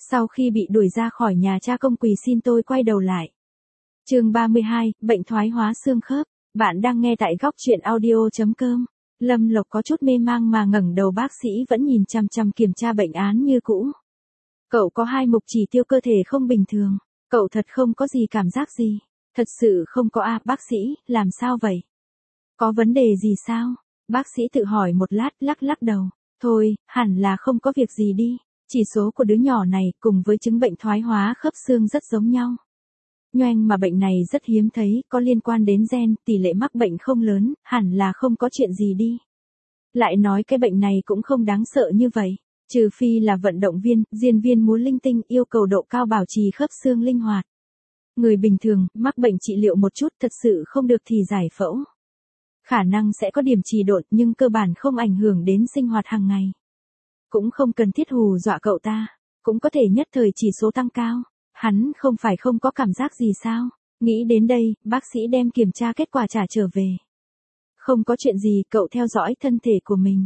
Sau khi bị đuổi ra khỏi nhà cha công quỳ xin tôi quay đầu lại. Chương 32, bệnh thoái hóa xương khớp. Bạn đang nghe tại góc truyện audio.com. Lâm Lộc có chút mê mang mà ngẩng đầu, bác sĩ vẫn nhìn chằm chằm kiểm tra bệnh án như cũ. Cậu có 2 mục chỉ tiêu cơ thể không bình thường. Cậu thật không có gì cảm giác gì. Thật sự không có à, bác sĩ, làm sao vậy? Có vấn đề gì sao? Bác sĩ tự hỏi một lát, lắc đầu. Thôi, hẳn là không có việc gì đi. Chỉ số của đứa nhỏ này cùng với chứng bệnh thoái hóa khớp xương rất giống nhau. Nhoẻng mà bệnh này rất hiếm thấy, có liên quan đến gen, tỷ lệ mắc bệnh không lớn, hẳn là không có chuyện gì đi. Lại nói cái bệnh này cũng không đáng sợ như vậy, trừ phi là vận động viên, diễn viên múa linh tinh yêu cầu độ cao bảo trì khớp xương linh hoạt. Người bình thường, mắc bệnh trị liệu một chút thật sự không được thì giải phẫu. Khả năng sẽ có điểm trì độn nhưng cơ bản không ảnh hưởng đến sinh hoạt hàng ngày. Cũng không cần thiết hù dọa cậu ta, cũng có thể nhất thời chỉ số tăng cao. Hắn không phải không có cảm giác gì sao? Nghĩ đến đây, bác sĩ đem kiểm tra kết quả trả trở về. Không có chuyện gì, cậu theo dõi thân thể của mình.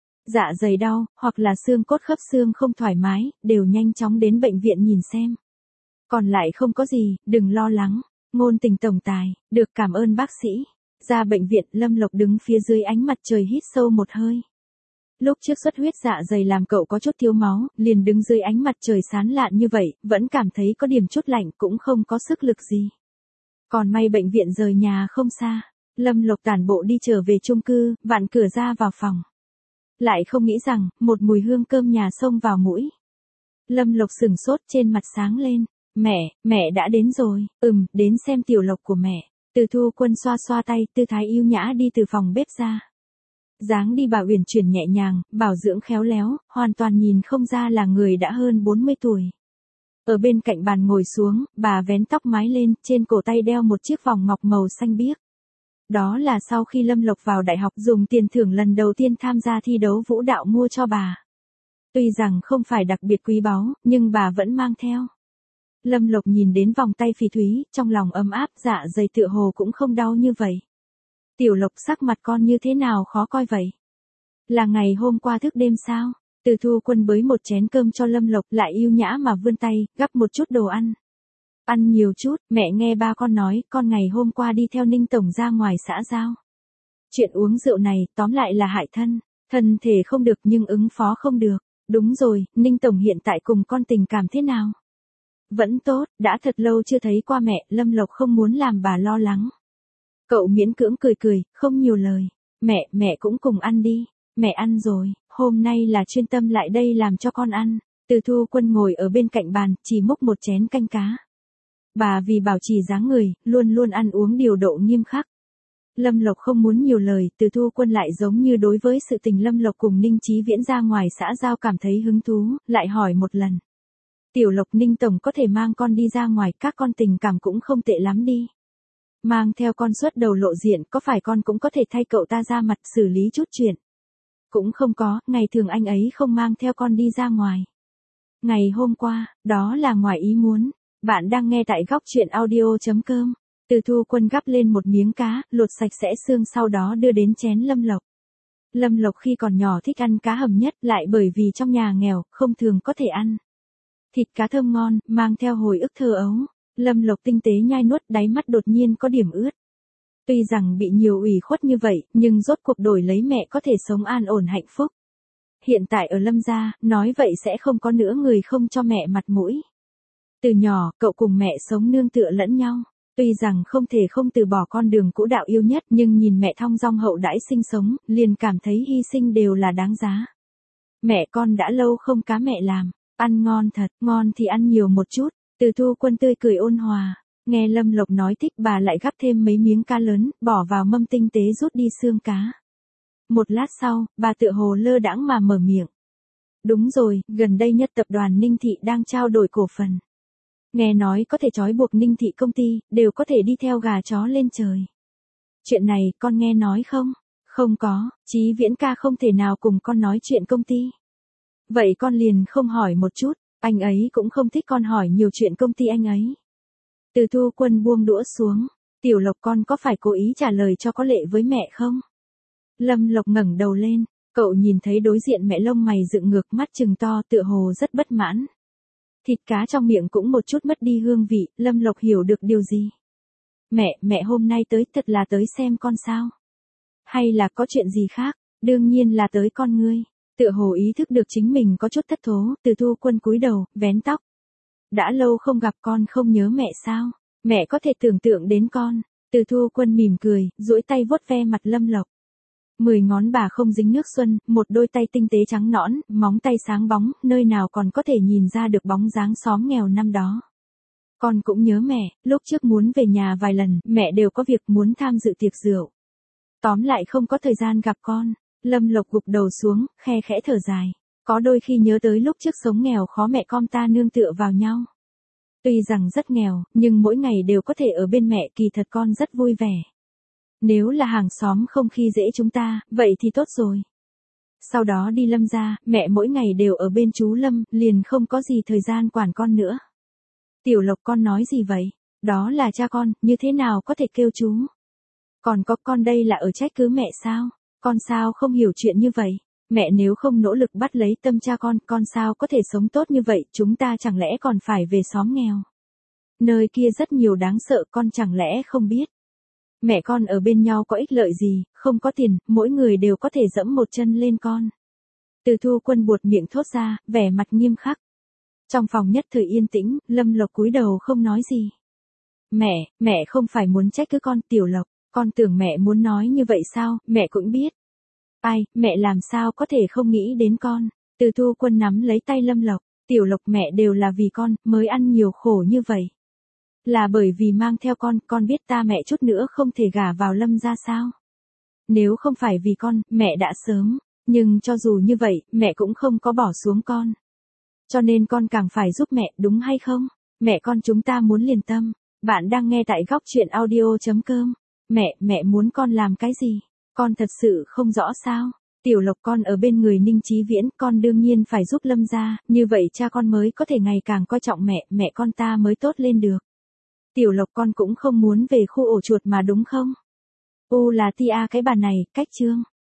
Dạ dày đau, hoặc là xương cốt khớp xương không thoải mái, đều nhanh chóng đến bệnh viện nhìn xem. Còn lại không có gì, đừng lo lắng. Ngôn Tình tổng tài, được cảm ơn bác sĩ. Ra bệnh viện, Lâm Lộc đứng phía dưới ánh mặt trời hít sâu một hơi. Lúc trước xuất huyết dạ dày làm cậu có chút thiếu máu, liền đứng dưới ánh mặt trời sáng lạn như vậy, vẫn cảm thấy có điểm chút lạnh, cũng không có sức lực gì. Còn may bệnh viện rời nhà không xa, Lâm Lộc tản bộ đi trở về chung cư, vặn cửa ra vào phòng. Lại không nghĩ rằng, một mùi hương cơm nhà xông vào mũi. Lâm Lộc sửng sốt, trên mặt sáng lên. Mẹ đã đến rồi. Đến xem tiểu Lộc của mẹ. Từ Thu Quân xoa xoa tay, tư thái yêu nhã đi từ phòng bếp ra. Dáng đi bà uyển chuyển nhẹ nhàng, bảo dưỡng khéo léo, hoàn toàn nhìn không ra là người đã hơn 40 tuổi. Ở bên cạnh bàn ngồi xuống, bà vén tóc mái lên, trên cổ tay đeo một chiếc vòng ngọc màu xanh biếc. Đó là sau khi Lâm Lộc vào đại học dùng tiền thưởng lần đầu tiên tham gia thi đấu vũ đạo mua cho bà. Tuy rằng không phải đặc biệt quý báu, nhưng bà vẫn mang theo. Lâm Lộc nhìn đến vòng tay phỉ thúy, trong lòng ấm áp, dạ dày tựa hồ cũng không đau như vậy. Tiểu Lộc, sắc mặt con như thế nào khó coi vậy? Là ngày hôm qua thức đêm sao? Từ Thu Quân bới một chén cơm cho Lâm Lộc, lại yêu nhã mà vươn tay, gắp một chút đồ ăn. Ăn nhiều chút, mẹ nghe ba con nói, con ngày hôm qua đi theo Ninh tổng ra ngoài xã giao. Chuyện uống rượu này, tóm lại là hại thân. Thân thể không được nhưng ứng phó không được. Đúng rồi, Ninh tổng hiện tại cùng con tình cảm thế nào? Vẫn tốt, đã thật lâu chưa thấy qua mẹ, Lâm Lộc không muốn làm bà lo lắng. Cậu miễn cưỡng cười, không nhiều lời. Mẹ cũng cùng ăn đi. Mẹ ăn rồi, hôm nay là chuyên tâm lại đây làm cho con ăn. Từ Thu Quân ngồi ở bên cạnh bàn, chỉ múc một chén canh cá. Bà vì bảo trì dáng người, luôn ăn uống điều độ nghiêm khắc. Lâm Lộc không muốn nhiều lời, Từ Thu Quân lại giống như đối với sự tình Lâm Lộc cùng Ninh Chí Viễn ra ngoài xã giao cảm thấy hứng thú, lại hỏi một lần. Tiểu Lộc, Ninh tổng có thể mang con đi ra ngoài, các con tình cảm cũng không tệ lắm đi. Mang theo con xuất đầu lộ diện, có phải con cũng có thể thay cậu ta ra mặt xử lý chút chuyện? Cũng không có, ngày thường anh ấy không mang theo con đi ra ngoài. Ngày hôm qua, đó là ngoài ý muốn. Bạn đang nghe tại góc truyện audio.com. Từ Thu Quân gắp lên một miếng cá, lột sạch sẽ xương sau đó đưa đến chén Lâm Lộc. Lâm Lộc khi còn nhỏ thích ăn cá hầm nhất, lại bởi vì trong nhà nghèo, không thường có thể ăn. Thịt cá thơm ngon, mang theo hồi ức thơ ấu. Lâm Lộc tinh tế nhai nuốt, đáy mắt đột nhiên có điểm ướt. Tuy rằng bị nhiều ủy khuất như vậy, nhưng rốt cuộc đổi lấy mẹ có thể sống an ổn hạnh phúc. Hiện tại ở Lâm gia, nói vậy sẽ không có nữa người không cho mẹ mặt mũi. Từ nhỏ, cậu cùng mẹ sống nương tựa lẫn nhau. Tuy rằng không thể không từ bỏ con đường cũ đạo yêu nhất, nhưng nhìn mẹ thong dong hậu đãi sinh sống, liền cảm thấy hy sinh đều là đáng giá. Mẹ con đã lâu không cá mẹ làm, ăn ngon thật, ngon thì ăn nhiều một chút. Từ Thu Quân tươi cười ôn hòa. Nghe Lâm Lộc nói thích, bà lại gắp thêm mấy miếng cá lớn, bỏ vào mâm tinh tế rút đi xương cá. Một lát sau, bà tựa hồ lơ đãng mà mở miệng. Đúng rồi, gần đây nhất tập đoàn Ninh Thị đang trao đổi cổ phần. Nghe nói có thể trói buộc Ninh Thị công ty, đều có thể đi theo gà chó lên trời. Chuyện này, con nghe nói không? Không có, Chí Viễn ca không thể nào cùng con nói chuyện công ty. Vậy con liền không hỏi một chút, anh ấy cũng không thích con hỏi nhiều chuyện công ty anh ấy. Từ Thu Quân buông đũa xuống. Tiểu Lộc, con có phải cố ý trả lời cho có lệ với mẹ không? Lâm Lộc ngẩng đầu lên, cậu nhìn thấy đối diện mẹ lông mày dựng ngược, mắt trừng to, tựa hồ rất bất mãn. Thịt cá trong miệng cũng một chút mất đi hương vị, Lâm Lộc hiểu được điều gì. Mẹ hôm nay tới thật là tới xem con sao? Hay là có chuyện gì khác? Đương nhiên là tới con ngươi. Tựa hồ ý thức được chính mình có chút thất thố, Từ Thu Quân cúi đầu, vén tóc. Đã lâu không gặp con không nhớ mẹ sao? Mẹ có thể tưởng tượng đến con. Từ Thu Quân mỉm cười, duỗi tay vuốt ve mặt Lâm Lộc. 10 ngón bà không dính nước xuân, một đôi tay tinh tế trắng nõn, móng tay sáng bóng, nơi nào còn có thể nhìn ra được bóng dáng xóm nghèo năm đó. Con cũng nhớ mẹ, lúc trước muốn về nhà vài lần, mẹ đều có việc muốn tham dự tiệc rượu. Tóm lại không có thời gian gặp con. Lâm Lộc gục đầu xuống, khe khẽ thở dài. Có đôi khi nhớ tới lúc trước sống nghèo khó mẹ con ta nương tựa vào nhau. Tuy rằng rất nghèo, nhưng mỗi ngày đều có thể ở bên mẹ, kỳ thật con rất vui vẻ. Nếu là hàng xóm không khi dễ chúng ta, vậy thì tốt rồi. Sau đó đi Lâm gia, mẹ mỗi ngày đều ở bên chú Lâm, liền không có gì thời gian quản con nữa. Tiểu Lộc con nói gì vậy? Đó là cha con, như thế nào có thể kêu chú? Còn có con đây là ở trách cứ mẹ sao? Con sao không hiểu chuyện như vậy? Mẹ nếu không nỗ lực bắt lấy tâm cha con sao có thể sống tốt như vậy? Chúng ta chẳng lẽ còn phải về xóm nghèo? Nơi kia rất nhiều đáng sợ, con chẳng lẽ không biết? Mẹ con ở bên nhau có ích lợi gì, không có tiền, mỗi người đều có thể dẫm một chân lên con. Từ Thu Quân buột miệng thốt ra, vẻ mặt nghiêm khắc. Trong phòng nhất thời yên tĩnh, Lâm Lộc cúi đầu không nói gì. Mẹ không phải muốn trách cứ con, Tiểu Lộc, con tưởng mẹ muốn nói như vậy sao, mẹ cũng biết. Ai, mẹ làm sao có thể không nghĩ đến con. Từ Thu Quân nắm lấy tay Lâm Lộc, Tiểu Lộc mẹ đều là vì con, mới ăn nhiều khổ như vậy. Là bởi vì mang theo con biết ta mẹ chút nữa không thể gả vào Lâm gia sao. Nếu không phải vì con, mẹ đã sớm, nhưng cho dù như vậy, mẹ cũng không có bỏ xuống con. Cho nên con càng phải giúp mẹ, đúng hay không? Mẹ con chúng ta muốn liền tâm. Bạn đang nghe tại góc chuyện audio.com. Mẹ muốn con làm cái gì? Con thật sự không rõ sao? Tiểu Lộc con ở bên người Ninh Chí Viễn, con đương nhiên phải giúp Lâm gia, như vậy cha con mới có thể ngày càng coi trọng mẹ con ta mới tốt lên được. Tiểu Lộc con cũng không muốn về khu ổ chuột mà đúng không? Là tia cái bà này, cách chương.